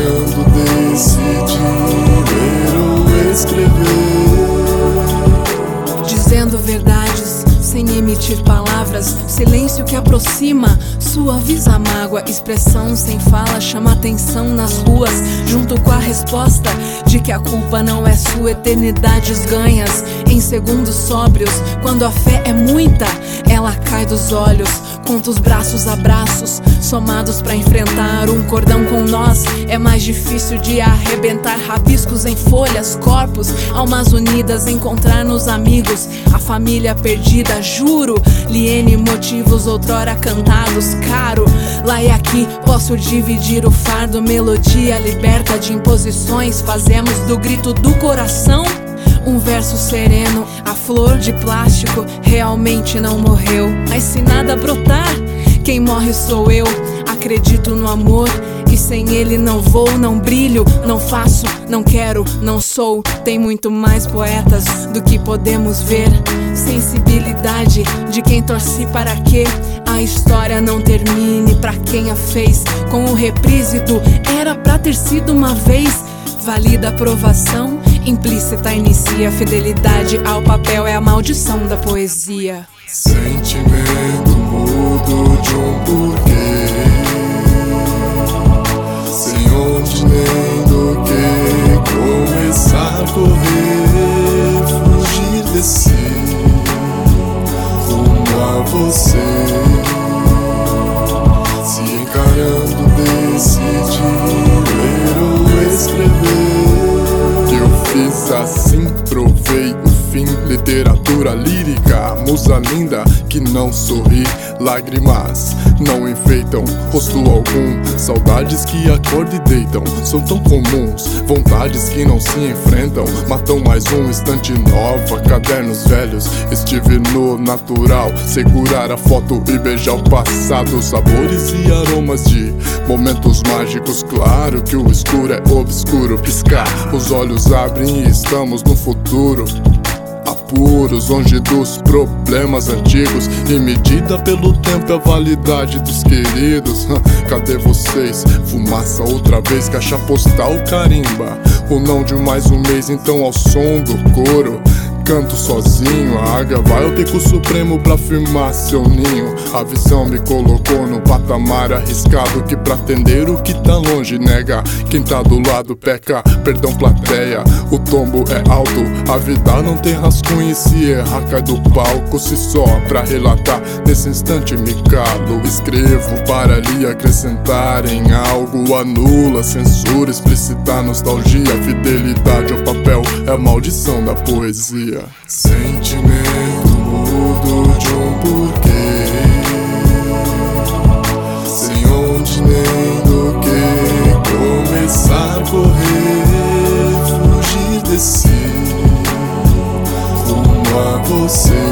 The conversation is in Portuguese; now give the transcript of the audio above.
encarando, decidi ler ou escrever, dizendo verdades sem emitir palavras, silêncio que aproxima, suaviza a mágoa, expressão sem fala, chama atenção nas ruas, junto com a resposta de que a culpa não é sua, eternidades ganhas em segundos sóbrios, quando a fé é muita, ela cai dos olhos, conta os braços, abraços, somados pra enfrentar um cordão com nós, é mais difícil de arrebentar, rabiscos em folhas, corpos, almas unidas, encontrar nos amigos, a família perdida, juro, Liene, motivos outrora cantados, caro, lá e aqui posso dividir o fardo, melodia liberta de imposições, fazemos do grito do coração um verso sereno, a flor de plástico realmente não morreu, mas se nada brotar, quem morre sou eu, acredito no amor e sem ele não vou, não brilho, não faço, não quero, não sou, tem muito mais poetas do que podemos ver, sensibilidade de quem torce para que a história não termine, pra quem a fez com o reprise do era pra ter sido uma vez, valida a aprovação implícita, inicia fidelidade ao papel, é a maldição da poesia. Sentimento mudo de um porquê, sem onde nem do que começar a correr, fugir desse rumo a você, se encarando, decidi ler ou escrever. Eu fiz assim, provei o fim, literatura lírica, musa linda que não sorri, lágrimas não enfeitam rosto algum, saudades que acordam e deitam, são tão comuns, vontades que não se enfrentam, matam mais um instante nova, cadernos velhos, estive no natural, segurar a foto e beijar o passado, sabores e aromas de momentos mágicos, claro que o escuro é obscuro, piscar, os olhos abrem e estamos no futuro, apuros, longe dos problemas antigos, e medida pelo tempo a validade dos queridos. Cadê vocês? Fumaça outra vez, caixa postal carimba, o não de mais um mês, então ao som do coro canto sozinho, a águia vai ao pico supremo pra firmar seu ninho. A visão me colocou no patamar arriscado, que pra atender o que tá longe nega, quem tá do lado peca, perdão plateia, o tombo é alto, a vida não tem rascunho e se errar cai do palco, se só pra relatar, nesse instante me calo, escrevo para lhe acrescentar em algo, anula, censura, explicitar nostalgia, fidelidade ao papel é a maldição da poesia. Sentimento mudo de um porquê, sem onde nem do que começar a correr, fugir desse rumo a você,